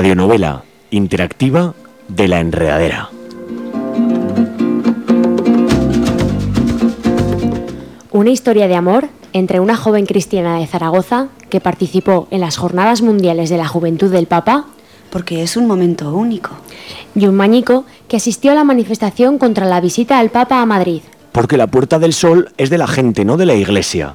radionovela interactiva de La Enredadera. Una historia de amor entre una joven cristiana de Zaragoza que participó en las Jornadas Mundiales de la Juventud del Papa, porque es un momento único, y un mañico que asistió a la manifestación contra la visita del Papa a Madrid. Porque la Puerta del Sol es de la gente, no de la Iglesia.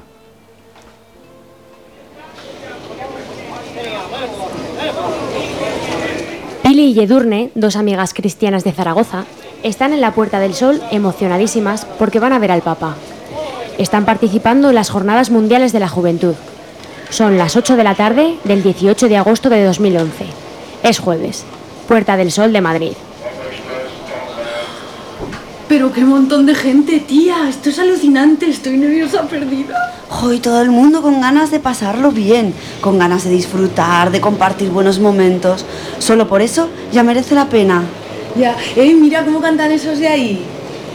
Pili y Edurne, dos amigas cristianas de Zaragoza, están en la Puerta del Sol emocionadísimas porque van a ver al Papa. Están participando en las Jornadas Mundiales de la Juventud. Son las 8 de la tarde del 18 de agosto de 2011. Es jueves. Puerta del Sol de Madrid. Pero qué montón de gente, tía. Esto es alucinante. Estoy nerviosa perdida. Y todo el mundo con ganas de pasarlo bien, con ganas de disfrutar, de compartir buenos momentos. Solo por eso ya merece la pena. Ya, mira cómo cantan esos de ahí.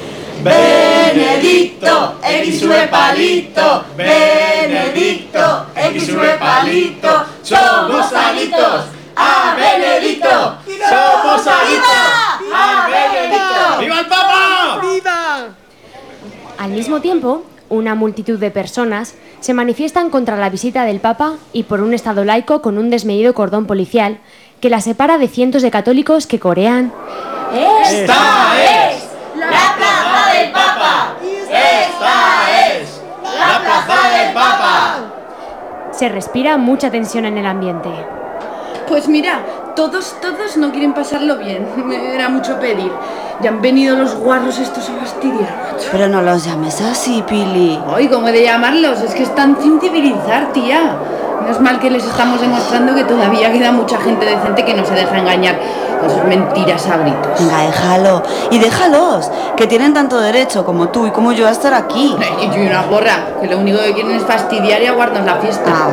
Benedicto, exue palito, Benedicto, exue palito, somos salitos, a Benedicto, somos salitos, a Benedicto. ¡Viva el Papa! ¡Viva! Al mismo tiempo, una multitud de personas se manifiestan contra la visita del Papa y por un Estado laico con un desmedido cordón policial que la separa de cientos de católicos que corean: ¡Esta es la plaza del Papa! ¡Esta es la plaza del Papa! Se respira mucha tensión en el ambiente. Pues mira, todos no quieren pasarlo bien. Era mucho pedir. Ya han venido los guarros estos a fastidiar. Pero no los llames así, Pili. Ay, ¿cómo he de llamarlos? Es que están sin civilizar, tía. No es mal que les estamos demostrando que todavía queda mucha gente decente que no se deja engañar con sus mentiras a gritos. Venga, déjalo. Y déjalos, que tienen tanto derecho como tú y como yo a estar aquí. Y yo una porra, que lo único que quieren es fastidiar y aguardarnos la fiesta.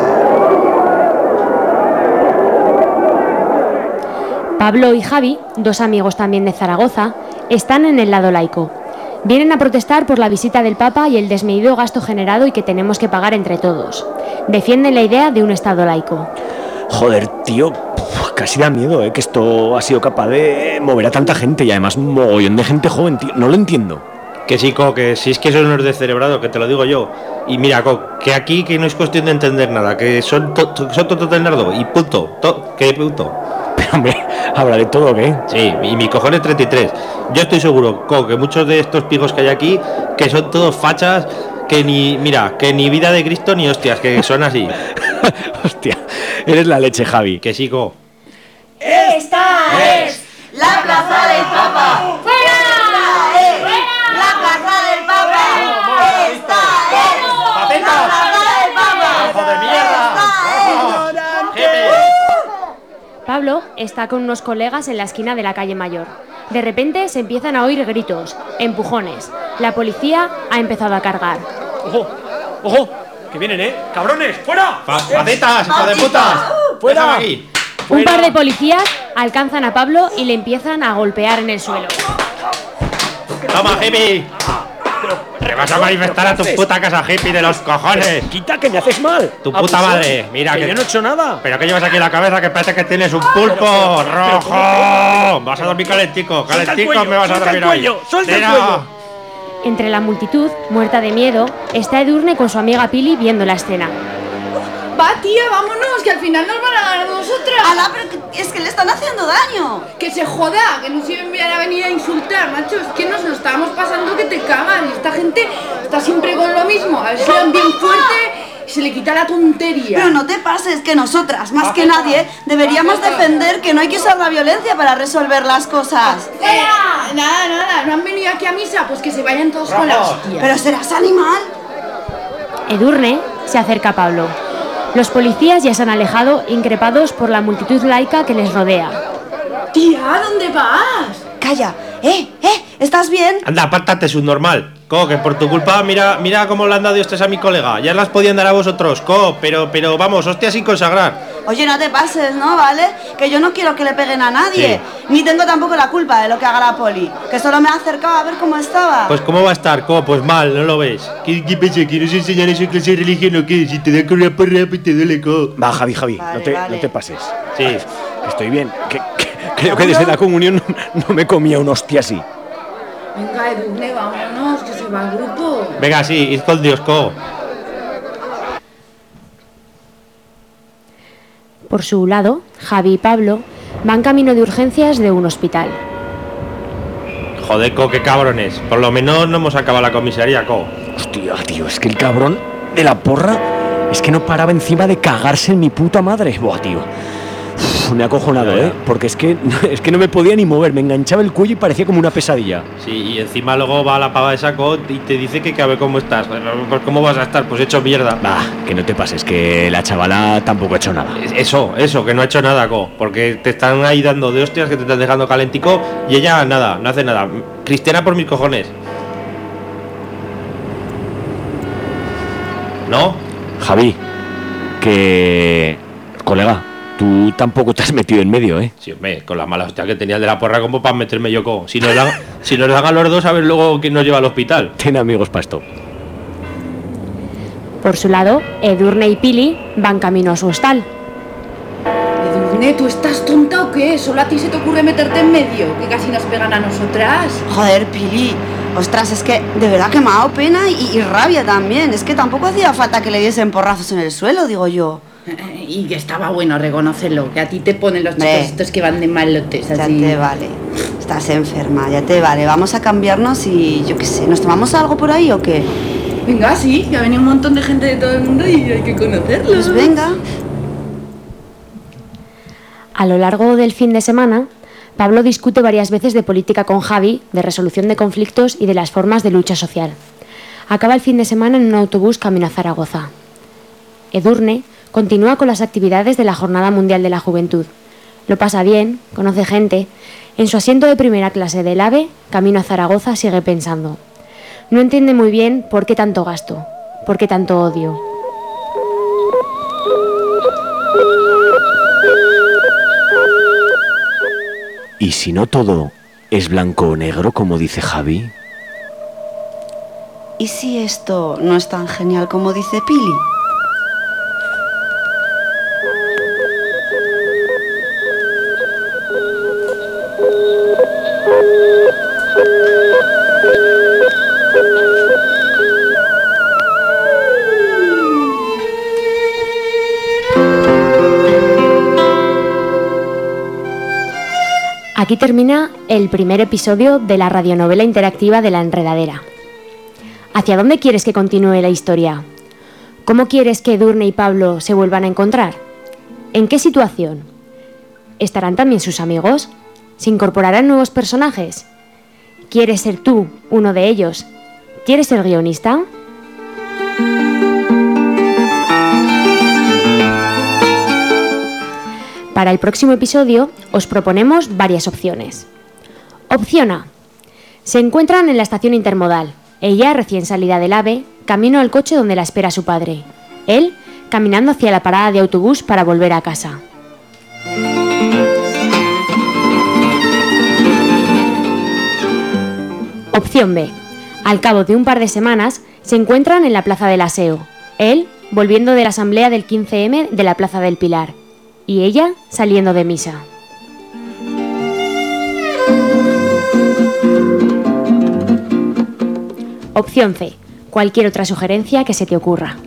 Pablo y Javi, dos amigos también de Zaragoza, están en el lado laico. Vienen a protestar por la visita del Papa y el desmedido gasto generado y que tenemos que pagar entre todos. Defienden la idea de un Estado laico. Joder, tío, casi da miedo, que esto ha sido capaz de mover a tanta gente y además un mogollón de gente joven, tío. No lo entiendo. Que sí, Co, que si es que eso no es descerebrado, que te lo digo yo. Y mira, Co, que aquí que no es cuestión de entender nada, que son todos del nardo y punto. ¿Qué punto? Pero hombre, ¿habla de todo o qué? Sí, y mi cojones 33. Yo estoy seguro, Co, que muchos de estos pijos que hay aquí, que son todos fachas, que ni vida de Cristo ni hostias, que son así. Hostia, eres la leche, Javi. Que sí, Co. ¡Esta es la plaza del Papa! ¡Fuera! ¡La plaza del Papa! ¡Esta es la plaza del Papa! ¡Hijo de mierda! Pablo está con unos colegas en la esquina de la calle Mayor. De repente se empiezan a oír gritos, empujones. La policía ha empezado a cargar. ¡Ojo! ¡Ojo! ¡Que vienen, ¡Cabrones! ¡Fuera! ¡Pacetas, hijo de puta! ¡Fuera! Aquí. Un par de policías alcanzan a Pablo y le empiezan a golpear en el suelo. ¡Toma, hippie! ¡Te vas a manifestar a tu puta casa, hippie de los cojones! ¡Quita, que me haces mal! ¡Tu puta madre! Mira que yo no he hecho nada. ¿Pero qué llevas aquí en la cabeza? Que parece que tienes un pulpo rojo. Vas a dormir calentico. Calentico me vas a dormir hoy. ¡Suelta el cuello! Entre la multitud, muerta de miedo, está Edurne con su amiga Pili viendo la escena. Va, tía, vámonos, que al final nos van a ganar nosotras. ¡Hala, pero es que le están haciendo daño! Que se joda, que no se van a venir a insultar, macho. Es que nos lo estábamos pasando que te cagan. Esta gente está siempre con lo mismo. A ver si le dan bien fuerte y se le quita la tontería. Pero no te pases, que nosotras, más que nadie, deberíamos defender que no hay que usar la violencia para resolver las cosas. Nada, no han venido aquí a misa, pues que se vayan todos con la hostia. Pero serás animal. Edurne se acerca a Pablo. Los policías ya se han alejado, increpados por la multitud laica que les rodea. Tía, ¿dónde vas? calla. ¿Estás bien? Anda, apártate, subnormal. Co, que por tu culpa, mira cómo le han dado hostias a mi colega. Ya las podían dar a vosotros, co, pero vamos, hostias sin consagrar. Oye, no te pases, ¿no? ¿Vale? Que yo no quiero que le peguen a nadie. Sí. Ni tengo tampoco la culpa de lo que haga la poli. Que solo me ha acercado a ver cómo estaba. Pues cómo va a estar, co, pues mal, ¿no lo ves? ¿Qué pasa? ¿Que no se enseñan eso en clase de religión o qué? Si te da con una porra, pues te duele, co. Va, Javi, Vale. no te pases. Sí. Estoy bien. Creo que desde la comunión no me comía un hostia así. Venga, Edurne, vámonos, que se va el grupo. Venga, sí, id con Dios, co. Por su lado, Javi y Pablo van camino de urgencias de un hospital. Joder, co, qué cabrones. Por lo menos no hemos acabado la comisaría, co. Hostia, tío, es que el cabrón de la porra es que no paraba encima de cagarse en mi puta madre. Buah, tío. Me ha acojonado, porque es que no me podía ni mover, me enganchaba el cuello y parecía como una pesadilla. Sí, y encima luego va a la pava de saco y te dice que a ver cómo estás. Pues cómo vas a estar, pues hecho mierda. Va, que no te pases, que la chavala tampoco ha hecho nada. Eso, que no ha hecho nada, co. Porque te están ahí dando de hostias, que te están dejando calentico y ella nada, no hace nada. Cristiana por mis cojones. ¿No? Javi, que... Colega, tú tampoco te has metido en medio, ¿eh? Sí, hombre, con la mala hostia que tenía el de la porra, como para meterme yo, co. Si nos dan a los dos, a ver luego quién nos lleva al hospital. Ten amigos para esto. Por su lado, Edurne y Pili van camino a su hostal. Edurne, ¿tú estás tonta o qué? ¿Solo a ti se te ocurre meterte en medio? Que casi nos pegan a nosotras. Joder, Pili. Ostras, es que de verdad que me ha dado pena y rabia también. Es que tampoco hacía falta que le diesen porrazos en el suelo, digo yo. Y que estaba bueno reconocerlo, que a ti te ponen los chicos estos que van de malotes Ya así. te vale. Estás enferma, ya te vale. Vamos a cambiarnos y yo qué sé, ¿nos tomamos algo por ahí o qué? Venga, sí, que ha venido un montón de gente de todo el mundo y hay que conocerlos. Pues venga. A lo largo del fin de semana, Pablo discute varias veces de política con Javi, de resolución de conflictos y de las formas de lucha social. Acaba el fin de semana en un autobús camino a Zaragoza. Edurne continúa con las actividades de la Jornada Mundial de la Juventud. Lo pasa bien, conoce gente. En su asiento de primera clase del AVE, camino a Zaragoza, sigue pensando. No entiende muy bien por qué tanto gasto, por qué tanto odio. ¿Y si no todo es blanco o negro, como dice Javi? ¿Y si esto no es tan genial como dice Pili? Aquí termina el primer episodio de la radionovela interactiva de La Enredadera. ¿Hacia dónde quieres que continúe la historia? ¿Cómo quieres que Edurne y Pablo se vuelvan a encontrar? ¿En qué situación? ¿Estarán también sus amigos? ¿Se incorporarán nuevos personajes? ¿Quieres ser tú uno de ellos? ¿Quieres ser guionista? Para el próximo episodio os proponemos varias opciones. Opción A. Se encuentran en la estación intermodal. Ella, recién salida del AVE, camino al coche donde la espera su padre. Él, caminando hacia la parada de autobús para volver a casa. Opción B. Al cabo de un par de semanas, se encuentran en la Plaza del Aseo. Él, volviendo de la asamblea del 15M de la Plaza del Pilar. Y ella, saliendo de misa. Opción C. Cualquier otra sugerencia que se te ocurra.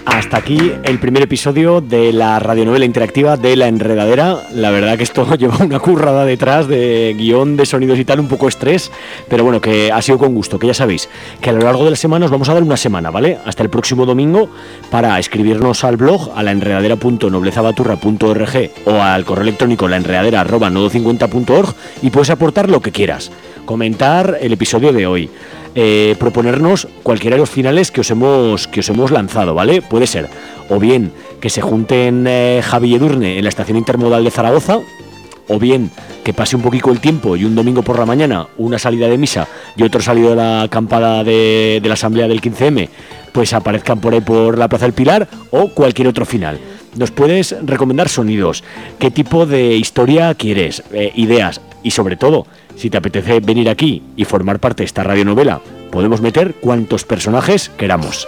Hasta aquí el primer episodio de la radionovela interactiva de La Enredadera. La verdad que esto lleva una currada detrás de guión, de sonidos y tal, un poco estrés, pero bueno, que ha sido con gusto, que ya sabéis que a lo largo de la semana os vamos a dar una semana, ¿vale? Hasta el próximo domingo para escribirnos al blog a laenredadera.noblezabaturra.org o al correo electrónico laenredadera@nodo50.org y puedes aportar lo que quieras, comentar el episodio de hoy, proponernos cualquiera de los finales que os hemos lanzado, ¿vale? Puede ser o bien que se junten Javi y Edurne en la estación intermodal de Zaragoza, o bien que pase un poquito el tiempo y un domingo por la mañana una salida de misa y otro salido de la acampada de la asamblea del 15M, pues aparezcan por ahí por la Plaza del Pilar, o cualquier otro final. Nos puedes recomendar sonidos, qué tipo de historia quieres, ideas, y sobre todo, si te apetece venir aquí y formar parte de esta radionovela, podemos meter cuantos personajes queramos.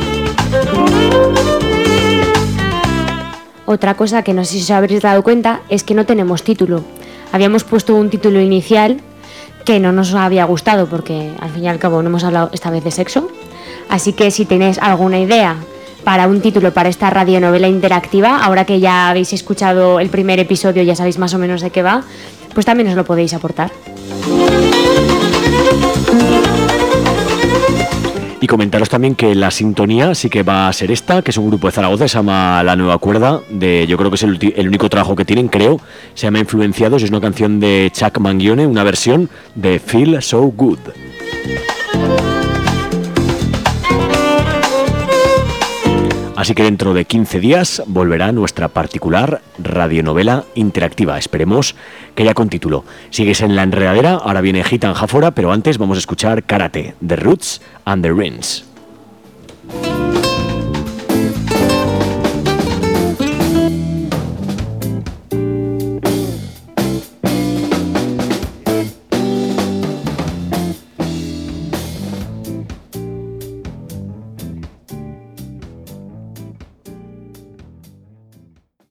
Otra cosa que no sé si os habréis dado cuenta es que no tenemos título. Habíamos puesto un título inicial que no nos había gustado porque al fin y al cabo no hemos hablado esta vez de sexo. Así que si tenéis alguna idea para un título para esta radionovela interactiva, ahora que ya habéis escuchado el primer episodio, ya sabéis más o menos de qué va, pues también os lo podéis aportar. Y comentaros también que la sintonía sí que va a ser esta, que es un grupo de Zaragoza, se llama La Nueva Cuerda, yo creo que es el único trabajo que tienen, creo, se llama Influenciados, es una canción de Chuck Mangione, una versión de Feel So Good. Así que dentro de 15 días volverá nuestra particular radionovela interactiva. Esperemos que ya con título. Sigues en La Enredadera, ahora viene Gitan Jáfora, pero antes vamos a escuchar Karate, The Roots and the Rings.